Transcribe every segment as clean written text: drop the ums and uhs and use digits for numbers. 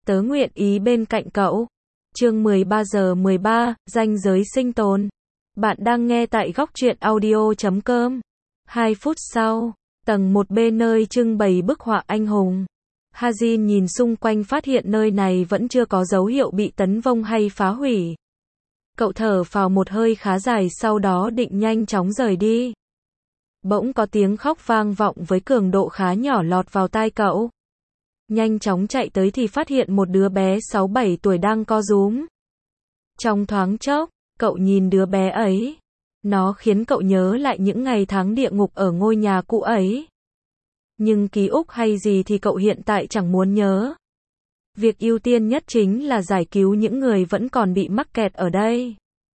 Tớ nguyện ý bên cạnh cậu. Chương 13:13, ranh giới sinh tồn. Bạn đang nghe tại góc truyện audio.com. 2 phút sau, tầng 1B nơi trưng bày bức họa anh hùng. Hazin nhìn xung quanh phát hiện nơi này vẫn chưa có dấu hiệu bị tấn công hay phá hủy. Cậu thở phào một hơi khá dài sau đó định nhanh chóng rời đi. Bỗng có tiếng khóc vang vọng với cường độ khá nhỏ lọt vào tai cậu. Nhanh chóng chạy tới thì phát hiện một đứa bé 6-7 tuổi đang co rúm. Trong thoáng chốc, cậu nhìn đứa bé ấy. Nó khiến cậu nhớ lại những ngày tháng địa ngục ở ngôi nhà cũ ấy. Nhưng ký ức hay gì thì cậu hiện tại chẳng muốn nhớ. Việc ưu tiên nhất chính là giải cứu những người vẫn còn bị mắc kẹt ở đây.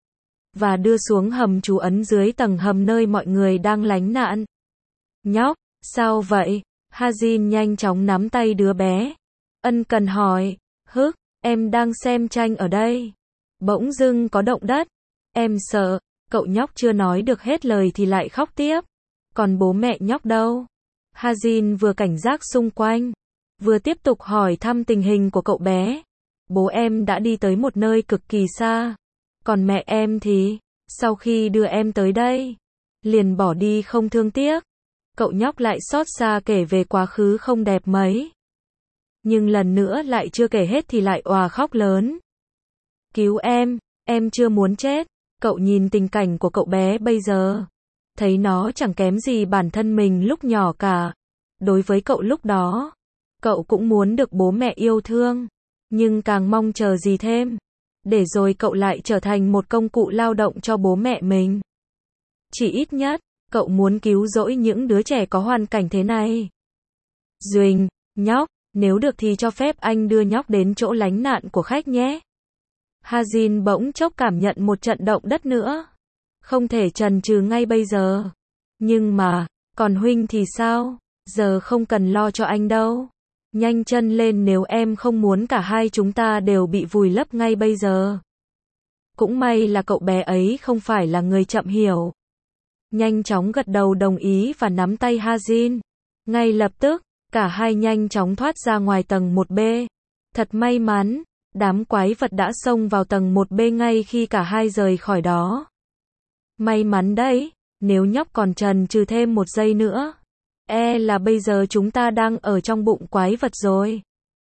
Và đưa xuống hầm trú ẩn dưới tầng hầm nơi mọi người đang lánh nạn. Nhóc, sao vậy? Hazin nhanh chóng nắm tay đứa bé. Ân cần hỏi, em đang xem tranh ở đây. Bỗng dưng có động đất. Em sợ, cậu nhóc chưa nói được hết lời thì lại khóc tiếp. Còn bố mẹ nhóc đâu? Hazin vừa cảnh giác xung quanh, vừa tiếp tục hỏi thăm tình hình của cậu bé. Bố em đã đi tới một nơi cực kỳ xa. Còn mẹ em thì, sau khi đưa em tới đây, liền bỏ đi không thương tiếc. Cậu nhóc lại xót xa kể về quá khứ không đẹp mấy. Nhưng lần nữa lại chưa kể hết thì lại òa khóc lớn. Cứu em chưa muốn chết. Cậu nhìn tình cảnh của cậu bé bây giờ, thấy nó chẳng kém gì bản thân mình lúc nhỏ cả. Đối với cậu lúc đó, cậu cũng muốn được bố mẹ yêu thương, nhưng càng mong chờ gì thêm, để rồi cậu lại trở thành một công cụ lao động cho bố mẹ mình. Chỉ ít nhất, cậu muốn cứu rỗi những đứa trẻ có hoàn cảnh thế này. Duỳnh, nhóc, nếu được thì cho phép anh đưa nhóc đến chỗ lánh nạn của khách nhé. Hazin bỗng chốc cảm nhận một trận động đất nữa. Không thể chần chừ ngay bây giờ. Nhưng mà, còn huynh thì sao? Giờ không cần lo cho anh đâu. Nhanh chân lên nếu em không muốn cả hai chúng ta đều bị vùi lấp ngay bây giờ. Cũng may là cậu bé ấy không phải là người chậm hiểu. Nhanh chóng gật đầu đồng ý và nắm tay Hazin. Ngay lập tức, cả hai nhanh chóng thoát ra ngoài tầng 1B. Thật may mắn, đám quái vật đã xông vào tầng 1B ngay khi cả hai rời khỏi đó. May mắn đấy, nếu nhóc còn chần chừ thêm một giây nữa, là bây giờ chúng ta đang ở trong bụng quái vật rồi.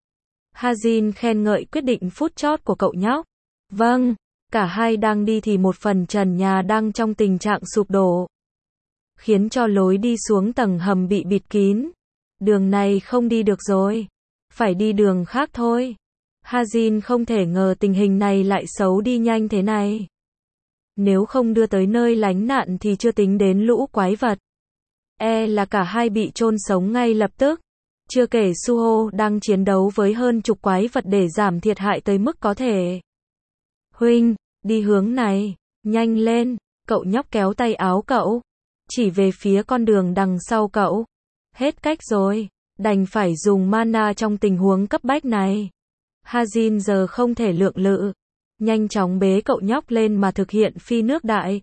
Hazin khen ngợi quyết định phút chót của cậu nhóc. Vâng, cả hai đang đi thì một phần trần nhà đang trong tình trạng sụp đổ, khiến cho lối đi xuống tầng hầm bị bịt kín. Đường này không đi được rồi, phải đi đường khác thôi. Hazin không thể ngờ tình hình này lại xấu đi nhanh thế này. Nếu không đưa tới nơi lánh nạn thì chưa tính đến lũ quái vật. Là cả hai bị chôn sống ngay lập tức. Chưa kể Suho đang chiến đấu với hơn chục quái vật để giảm thiệt hại tới mức có thể. Huynh, đi hướng này, nhanh lên, cậu nhóc kéo tay áo cậu, chỉ về phía con đường đằng sau cậu. Hết cách rồi, đành phải dùng mana trong tình huống cấp bách này. Hazin giờ không thể lượng lự, nhanh chóng bế cậu nhóc lên mà thực hiện phi nước đại.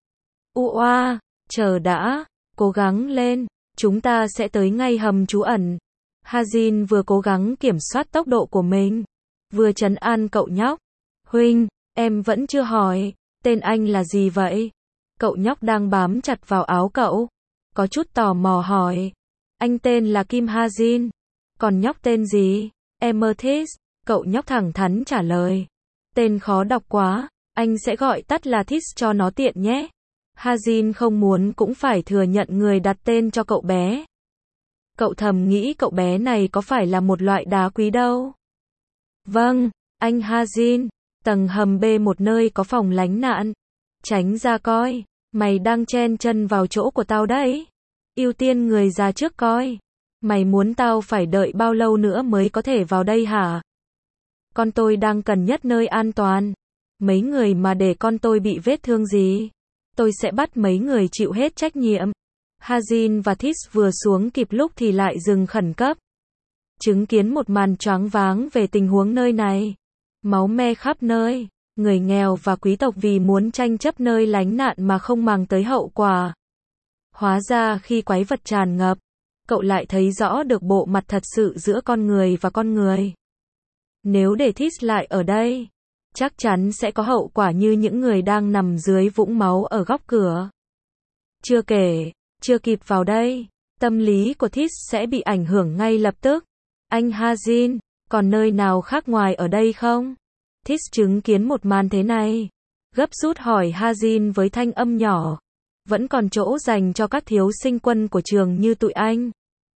Ua, chờ đã, cố gắng lên, chúng ta sẽ tới ngay hầm trú ẩn. Hazin vừa cố gắng kiểm soát tốc độ của mình, vừa trấn an cậu nhóc. Huynh, em vẫn chưa hỏi, tên anh là gì vậy? Cậu nhóc đang bám chặt vào áo cậu, có chút tò mò hỏi. Anh tên là Kim Hazin. Còn nhóc tên gì? Amethyst. Cậu nhóc thẳng thắn trả lời. Tên khó đọc quá, anh sẽ gọi tắt là Thist cho nó tiện nhé. Hazin không muốn cũng phải thừa nhận người đặt tên cho cậu bé. Cậu thầm nghĩ cậu bé này có phải là một loại đá quý đâu. Vâng, anh Hazin. Tầng hầm B1 nơi có phòng lánh nạn. Tránh ra coi, mày đang chen chân vào chỗ của tao đấy. Ưu tiên người già trước coi. Mày muốn tao phải đợi bao lâu nữa mới có thể vào đây hả? Con tôi đang cần nhất nơi an toàn. Mấy người mà để con tôi bị vết thương gì, tôi sẽ bắt mấy người chịu hết trách nhiệm. Hazin và Thist vừa xuống kịp lúc thì lại dừng khẩn cấp. Chứng kiến một màn choáng váng về tình huống nơi này. Máu me khắp nơi, người nghèo và quý tộc vì muốn tranh chấp nơi lánh nạn mà không màng tới hậu quả. Hóa ra khi quái vật tràn ngập, cậu lại thấy rõ được bộ mặt thật sự giữa con người và con người. Nếu để This lại ở đây, chắc chắn sẽ có hậu quả như những người đang nằm dưới vũng máu ở góc cửa. Chưa kể, chưa kịp vào đây, tâm lý của This sẽ bị ảnh hưởng ngay lập tức. Anh Hazin, còn nơi nào khác ngoài ở đây không? This chứng kiến một màn thế này, gấp rút hỏi Hazin với thanh âm nhỏ. Vẫn còn chỗ dành cho các thiếu sinh quân của trường như tụi anh.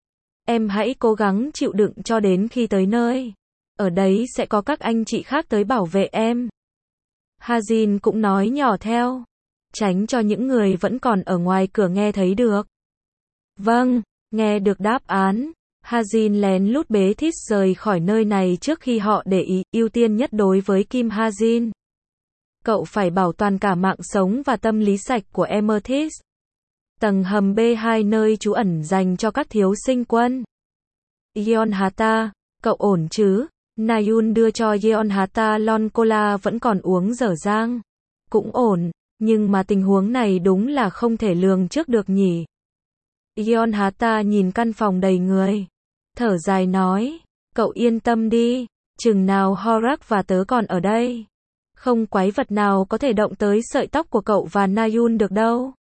Em hãy cố gắng chịu đựng cho đến khi tới nơi. Ở đấy sẽ có các anh chị khác tới bảo vệ em. Hazin cũng nói nhỏ theo, tránh cho những người vẫn còn ở ngoài cửa nghe thấy được. Vâng, nghe được đáp án, Hazin lén lút bế This rời khỏi nơi này trước khi họ để ý, ưu tiên nhất đối với Kim Hazin. Cậu phải bảo toàn cả mạng sống và tâm lý sạch của Amethyst. Tầng hầm B2 nơi trú ẩn dành cho các thiếu sinh quân. Yeonhata, cậu ổn chứ? Nayun đưa cho Yeonhata lon cola vẫn còn uống dở dang. Cũng ổn, nhưng mà tình huống này đúng là không thể lường trước được nhỉ. Yeonhata nhìn căn phòng đầy người, thở dài nói, cậu yên tâm đi, chừng nào Horak và tớ còn ở đây, không quái vật nào có thể động tới sợi tóc của cậu và Nayun được đâu.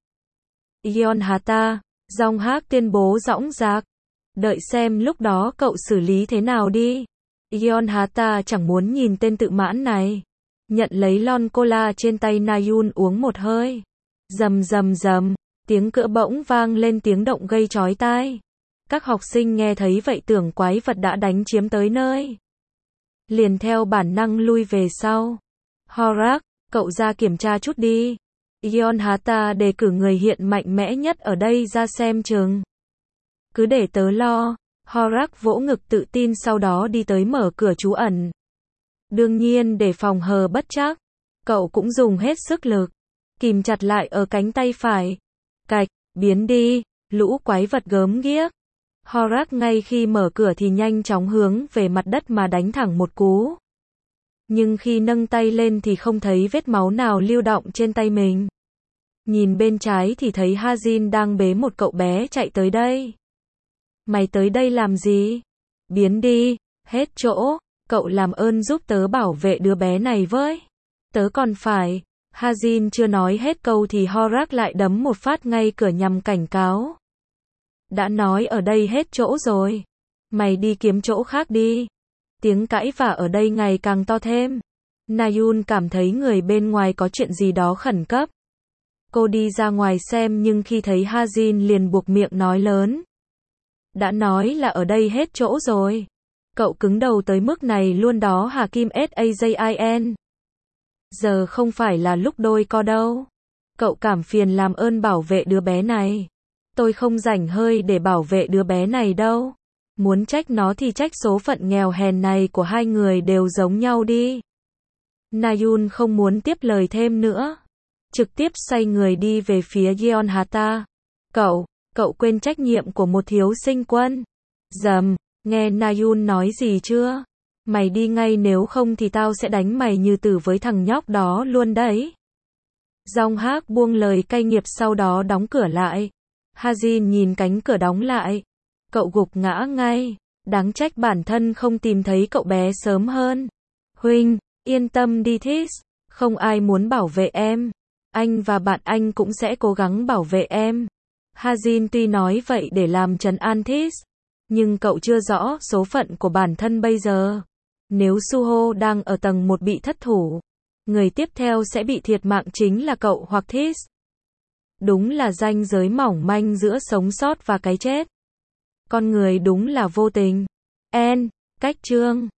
Yeonhata, Jonghyun tuyên bố dõng dạc, đợi xem lúc đó cậu xử lý thế nào đi. Yeonhata chẳng muốn nhìn tên tự mãn này, nhận lấy lon cola trên tay Nayun uống một hơi. Rầm rầm rầm, tiếng cửa bỗng vang lên tiếng động gây chói tai. Các học sinh nghe thấy vậy tưởng quái vật đã đánh chiếm tới nơi, liền theo bản năng lui về sau. Horak, cậu ra kiểm tra chút đi. Yeonhata đề cử người hiện mạnh mẽ nhất ở đây ra xem chừng. Cứ để tớ lo. Horak vỗ ngực tự tin sau đó đi tới mở cửa trú ẩn. Đương nhiên để phòng hờ bất trắc, cậu cũng dùng hết sức lực, kìm chặt lại ở cánh tay phải. Cạch, biến đi, lũ quái vật gớm ghiếc. Horak ngay khi mở cửa thì nhanh chóng hướng về mặt đất mà đánh thẳng một cú. Nhưng khi nâng tay lên thì không thấy vết máu nào lưu động trên tay mình. Nhìn bên trái thì thấy Hazin đang bế một cậu bé chạy tới đây. Mày tới đây làm gì? Biến đi, hết chỗ, cậu làm ơn giúp tớ bảo vệ đứa bé này với. Tớ còn phải. Hazin chưa nói hết câu thì Horak lại đấm một phát ngay cửa nhằm cảnh cáo. Đã nói ở đây hết chỗ rồi. Mày đi kiếm chỗ khác đi. Tiếng cãi vã ở đây ngày càng to thêm. Nayun cảm thấy người bên ngoài có chuyện gì đó khẩn cấp. Cô đi ra ngoài xem nhưng khi thấy Hazin liền buộc miệng nói lớn. Đã nói là ở đây hết chỗ rồi. Cậu cứng đầu tới mức này luôn đó hả Kim Sajin? Giờ không phải là lúc đôi co đâu. Cậu cảm phiền làm ơn bảo vệ đứa bé này. Tôi không rảnh hơi để bảo vệ đứa bé này đâu. Muốn trách nó thì trách số phận nghèo hèn này của hai người đều giống nhau đi. Nayun không muốn tiếp lời thêm nữa, trực tiếp xoay người đi về phía Yeonhata. Cậu quên trách nhiệm của một thiếu sinh quân. Dầm, nghe Nayun nói gì chưa? Mày đi ngay nếu không thì tao sẽ đánh mày như tử với thằng nhóc đó luôn đấy. Jonghyun buông lời cay nghiệt sau đó đóng cửa lại. Hazin nhìn cánh cửa đóng lại. Cậu gục ngã ngay. Đáng trách bản thân không tìm thấy cậu bé sớm hơn. Huynh, yên tâm đi This. Không ai muốn bảo vệ em. Anh và bạn anh cũng sẽ cố gắng bảo vệ em. Hazin tuy nói vậy để làm trấn an This, nhưng cậu chưa rõ số phận của bản thân bây giờ. Nếu Suho đang ở tầng 1 bị thất thủ, người tiếp theo sẽ bị thiệt mạng chính là cậu hoặc This. Đúng là ranh giới mỏng manh giữa sống sót và cái chết. Con người đúng là vô tình. Cách chương